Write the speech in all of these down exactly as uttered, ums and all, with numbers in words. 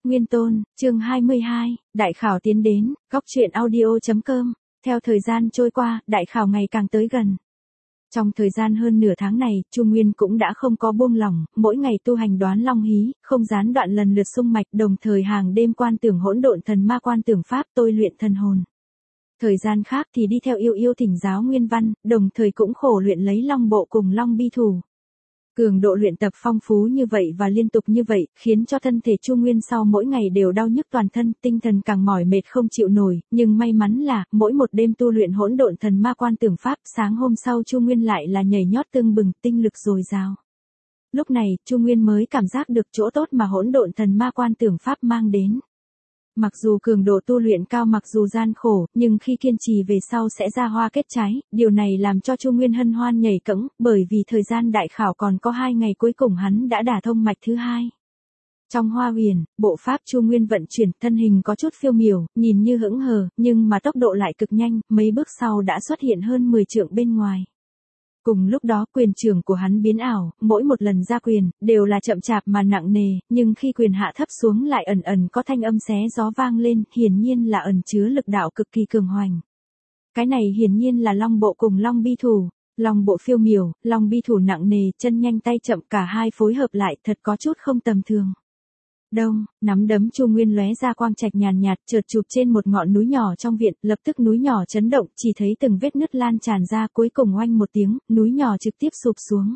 Nguyên Tôn, chương hai mươi hai, đại khảo tiến đến, góc truyện audio chấm com. Theo thời gian trôi qua, đại khảo ngày càng tới gần. Trong thời gian hơn nửa tháng này, Chu Nguyên cũng đã không có buông lỏng, mỗi ngày tu hành đoán long hí, không gián đoạn lần lượt xung mạch, đồng thời hàng đêm quan tưởng hỗn độn thần ma quan tưởng pháp tôi luyện thần hồn. Thời gian khác thì đi theo yêu yêu thỉnh giáo nguyên văn, đồng thời cũng khổ luyện lấy long bộ cùng long bi thủ. Cường độ luyện tập phong phú như vậy và liên tục như vậy, khiến cho thân thể Chu Nguyên sau mỗi ngày đều đau nhức toàn thân, tinh thần càng mỏi mệt không chịu nổi, nhưng may mắn là, mỗi một đêm tu luyện hỗn độn thần ma quan tưởng pháp, sáng hôm sau Chu Nguyên lại là nhảy nhót tưng bừng, tinh lực dồi dào. Lúc này, Chu Nguyên mới cảm giác được chỗ tốt mà hỗn độn thần ma quan tưởng pháp mang đến. Mặc dù cường độ tu luyện cao, mặc dù gian khổ, nhưng khi kiên trì về sau sẽ ra hoa kết trái, điều này làm cho Chu Nguyên hân hoan nhảy cẫng, bởi vì thời gian đại khảo còn có hai ngày cuối cùng hắn đã đả thông mạch thứ hai. Trong Hoa Huyền, bộ pháp Chu Nguyên vận chuyển, thân hình có chút phiêu miểu, nhìn như hững hờ, nhưng mà tốc độ lại cực nhanh, mấy bước sau đã xuất hiện hơn mười trượng bên ngoài. Cùng lúc đó quyền trường của hắn biến ảo, mỗi một lần ra quyền, đều là chậm chạp mà nặng nề, nhưng khi quyền hạ thấp xuống lại ẩn ẩn có thanh âm xé gió vang lên, hiển nhiên là ẩn chứa lực đạo cực kỳ cường hoành. Cái này hiển nhiên là long bộ cùng long bi thủ, long bộ phiêu miểu, long bi thủ nặng nề, chân nhanh tay chậm, cả hai phối hợp lại thật có chút không tầm thường. Đông, nắm đấm Chu Nguyên lóe ra quang trạch nhàn nhạt, chợt chụp trên một ngọn núi nhỏ trong viện, lập tức núi nhỏ chấn động, chỉ thấy từng vết nứt lan tràn ra, cuối cùng oanh một tiếng, núi nhỏ trực tiếp sụp xuống.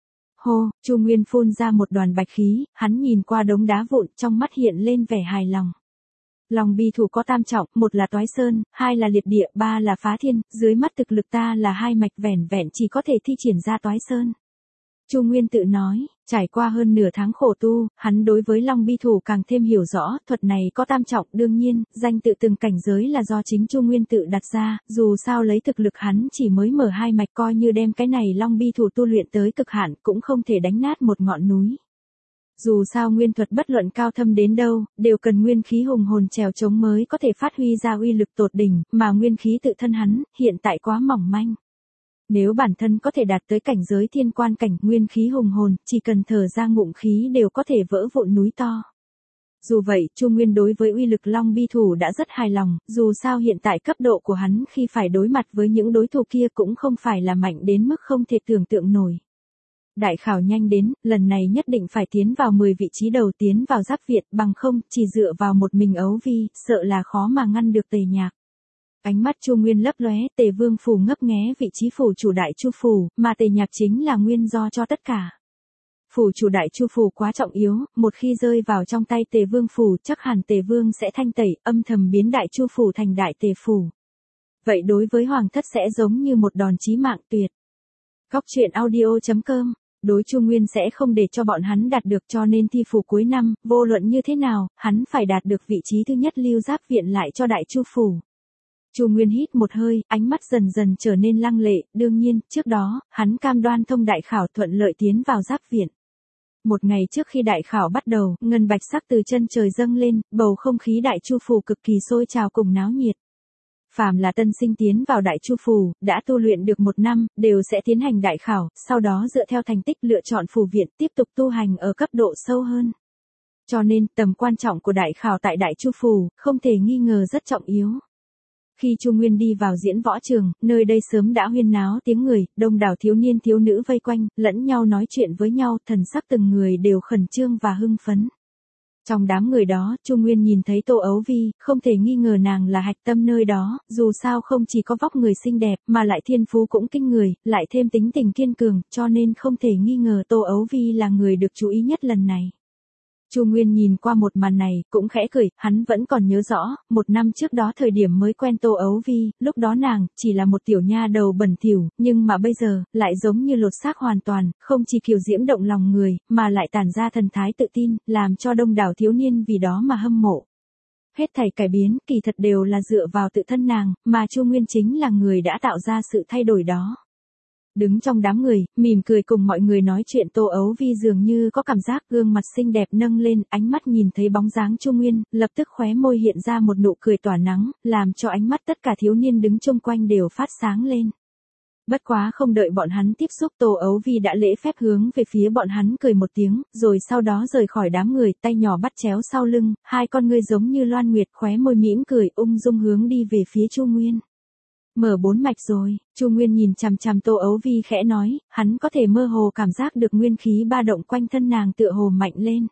Hô, Chu Nguyên phun ra một đoàn bạch khí, hắn nhìn qua đống đá vụn, trong mắt hiện lên vẻ hài lòng. Long bi thủ có tam trọng, một là toái sơn, hai là liệt địa, ba là phá thiên, dưới mắt thực lực ta là hai mạch vẻn vẹn chỉ có thể thi triển ra toái sơn. Chu Nguyên tự nói, trải qua hơn nửa tháng khổ tu, hắn đối với long bi thủ càng thêm hiểu rõ, thuật này có tam trọng, đương nhiên, danh tự từng cảnh giới là do chính Chu Nguyên tự đặt ra, dù sao lấy thực lực hắn chỉ mới mở hai mạch, coi như đem cái này long bi thủ tu luyện tới cực hạn cũng không thể đánh nát một ngọn núi. Dù sao nguyên thuật bất luận cao thâm đến đâu, đều cần nguyên khí hùng hồn trèo chống mới có thể phát huy ra uy lực tột đỉnh, mà nguyên khí tự thân hắn, hiện tại quá mỏng manh. Nếu bản thân có thể đạt tới cảnh giới thiên quan cảnh, nguyên khí hùng hồn, chỉ cần thở ra ngụm khí đều có thể vỡ vụn núi to. Dù vậy, Chu Nguyên đối với uy lực long bi thủ đã rất hài lòng, dù sao hiện tại cấp độ của hắn khi phải đối mặt với những đối thủ kia cũng không phải là mạnh đến mức không thể tưởng tượng nổi. Đại khảo nhanh đến, lần này nhất định phải tiến vào mười vị trí đầu, tiến vào giáp Việt, bằng không, chỉ dựa vào một mình Ấu Vi, sợ là khó mà ngăn được Tề Nhạc. Ánh mắt Chu Nguyên lấp lóe, Tề Vương phủ ngấp nghé vị trí phủ chủ đại Chu phủ, mà Tề Nhạc chính là nguyên do cho tất cả. Phủ chủ đại Chu phủ quá trọng yếu, một khi rơi vào trong tay Tề Vương phủ, chắc hẳn Tề Vương sẽ thanh tẩy, âm thầm biến đại Chu phủ thành đại Tề phủ. Vậy đối với hoàng thất sẽ giống như một đòn chí mạng tuyệt. Góc truyện audio chấm com. Đối Chu Nguyên sẽ không để cho bọn hắn đạt được, cho nên thi phủ cuối năm, vô luận như thế nào, hắn phải đạt được vị trí thứ nhất lưu giáp viện lại cho đại Chu phủ. Chu Nguyên hít một hơi, ánh mắt dần dần trở nên lăng lệ, đương nhiên, trước đó, hắn cam đoan thông đại khảo thuận lợi tiến vào giáp viện. Một ngày trước khi đại khảo bắt đầu, ngân bạch sắc từ chân trời dâng lên, bầu không khí đại Chu phủ cực kỳ sôi trào cùng náo nhiệt. Phàm là tân sinh tiến vào đại Chu phủ, đã tu luyện được một năm, đều sẽ tiến hành đại khảo, sau đó dựa theo thành tích lựa chọn phủ viện tiếp tục tu hành ở cấp độ sâu hơn. Cho nên, tầm quan trọng của đại khảo tại đại Chu phủ, không thể nghi ngờ rất trọng yếu. Khi Chu Nguyên đi vào diễn võ trường, nơi đây sớm đã huyên náo tiếng người, đông đảo thiếu niên thiếu nữ vây quanh, lẫn nhau nói chuyện với nhau, thần sắc từng người đều khẩn trương và hưng phấn. Trong đám người đó, Chu Nguyên nhìn thấy Tô Ấu Vi, không thể nghi ngờ nàng là hạch tâm nơi đó, dù sao không chỉ có vóc người xinh đẹp, mà lại thiên phú cũng kinh người, lại thêm tính tình kiên cường, cho nên không thể nghi ngờ Tô Ấu Vi là người được chú ý nhất lần này. Chu Nguyên nhìn qua một màn này, cũng khẽ cười, hắn vẫn còn nhớ rõ, một năm trước đó thời điểm mới quen Tô Ấu Vi, lúc đó nàng, chỉ là một tiểu nha đầu bẩn thỉu, nhưng mà bây giờ, lại giống như lột xác hoàn toàn, không chỉ kiều diễm động lòng người, mà lại tản ra thần thái tự tin, làm cho đông đảo thiếu niên vì đó mà hâm mộ. Hết thảy cải biến, kỳ thật đều là dựa vào tự thân nàng, mà Chu Nguyên chính là người đã tạo ra sự thay đổi đó. Đứng trong đám người, mỉm cười cùng mọi người nói chuyện Tô Ấu Vi dường như có cảm giác gương mặt xinh đẹp nâng lên, ánh mắt nhìn thấy bóng dáng Chu Nguyên, lập tức khóe môi hiện ra một nụ cười tỏa nắng, làm cho ánh mắt tất cả thiếu niên đứng chung quanh đều phát sáng lên. Bất quá không đợi bọn hắn tiếp xúc, Tô Ấu Vi đã lễ phép hướng về phía bọn hắn cười một tiếng, rồi sau đó rời khỏi đám người, tay nhỏ bắt chéo sau lưng, hai con ngươi giống như loan nguyệt, khóe môi mỉm cười, ung dung hướng đi về phía Chu Nguyên. Mở bốn mạch rồi, Chu Nguyên nhìn chằm chằm Tô Ấu Vi khẽ nói, hắn có thể mơ hồ cảm giác được nguyên khí ba động quanh thân nàng tựa hồ mạnh lên.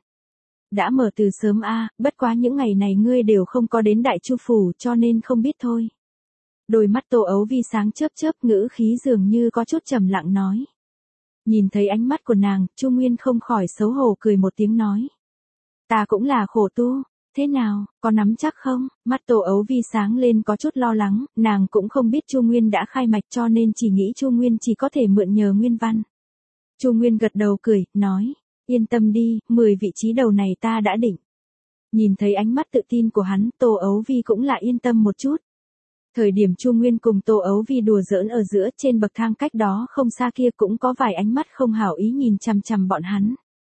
Đã mở từ sớm a, bất quá những ngày này ngươi đều không có đến Đại Chu phủ cho nên không biết thôi. Đôi mắt Tô Ấu Vi sáng chớp chớp, ngữ khí dường như có chút trầm lặng nói. Nhìn thấy ánh mắt của nàng, Chu Nguyên không khỏi xấu hổ cười một tiếng nói. Ta cũng là khổ tu, thế nào, có nắm chắc không? Mắt Tô Ấu Vi sáng lên có chút lo lắng, nàng cũng không biết Chu Nguyên đã khai mạch cho nên chỉ nghĩ Chu Nguyên chỉ có thể mượn nhờ nguyên văn. Chu Nguyên gật đầu cười, nói, yên tâm đi, mười vị trí đầu này ta đã định. Nhìn thấy ánh mắt tự tin của hắn, Tô Ấu Vi cũng lại yên tâm một chút. Thời điểm Chu Nguyên cùng Tô Ấu Vi đùa giỡn ở giữa, trên bậc thang cách đó không xa kia cũng có vài ánh mắt không hảo ý nhìn chằm chằm bọn hắn.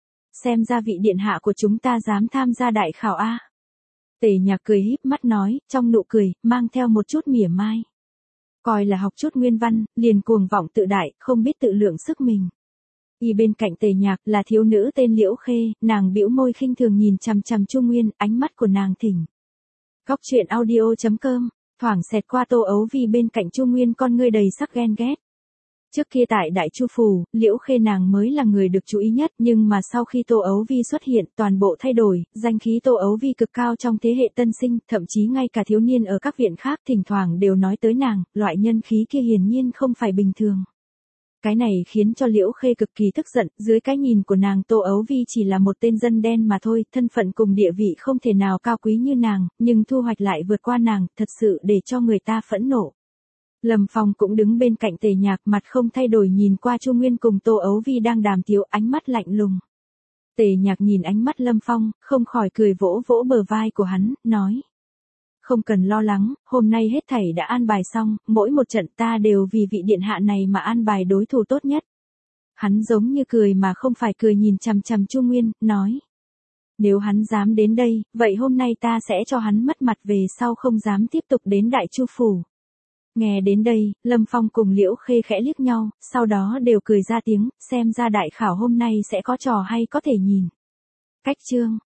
Xem ra vị điện hạ của chúng ta dám tham gia đại khảo a. Tề Nhạc cười híp mắt nói, trong nụ cười, mang theo một chút mỉa mai. Coi là học chút nguyên văn, liền cuồng vọng tự đại, không biết tự lượng sức mình. Y bên cạnh Tề Nhạc là thiếu nữ tên Liễu Khê, nàng bĩu môi khinh thường nhìn chằm chằm Chu Nguyên, ánh mắt của nàng thỉnh. Góc truyện audio chấm com, thoảng xẹt qua Tô Ấu Vi bên cạnh Chu Nguyên con ngươi đầy sắc ghen ghét. Trước kia tại Đại Chu phủ, Liễu Khê nàng mới là người được chú ý nhất, nhưng mà sau khi Tô Ấu Vi xuất hiện, toàn bộ thay đổi, danh khí Tô Ấu Vi cực cao trong thế hệ tân sinh, thậm chí ngay cả thiếu niên ở các viện khác thỉnh thoảng đều nói tới nàng, loại nhân khí kia hiển nhiên không phải bình thường. Cái này khiến cho Liễu Khê cực kỳ tức giận, dưới cái nhìn của nàng Tô Ấu Vi chỉ là một tên dân đen mà thôi, thân phận cùng địa vị không thể nào cao quý như nàng, nhưng thu hoạch lại vượt qua nàng, thật sự để cho người ta phẫn nộ. Lâm Phong cũng đứng bên cạnh Tề Nhạc, mặt không thay đổi nhìn qua Chu Nguyên cùng Tô Ấu Vi đang đàm tiếu, ánh mắt lạnh lùng. Tề Nhạc nhìn ánh mắt Lâm Phong, không khỏi cười vỗ vỗ bờ vai của hắn, nói. Không cần lo lắng, hôm nay hết thảy đã an bài xong, mỗi một trận ta đều vì vị điện hạ này mà an bài đối thủ tốt nhất. Hắn giống như cười mà không phải cười nhìn chằm chằm Chu Nguyên, nói. Nếu hắn dám đến đây, vậy hôm nay ta sẽ cho hắn mất mặt, về sau không dám tiếp tục đến Đại Chu phủ. Nghe đến đây, Lâm Phong cùng Liễu Khê khẽ liếc nhau, sau đó đều cười ra tiếng, xem ra đại khảo hôm nay sẽ có trò hay có thể nhìn. Cách chương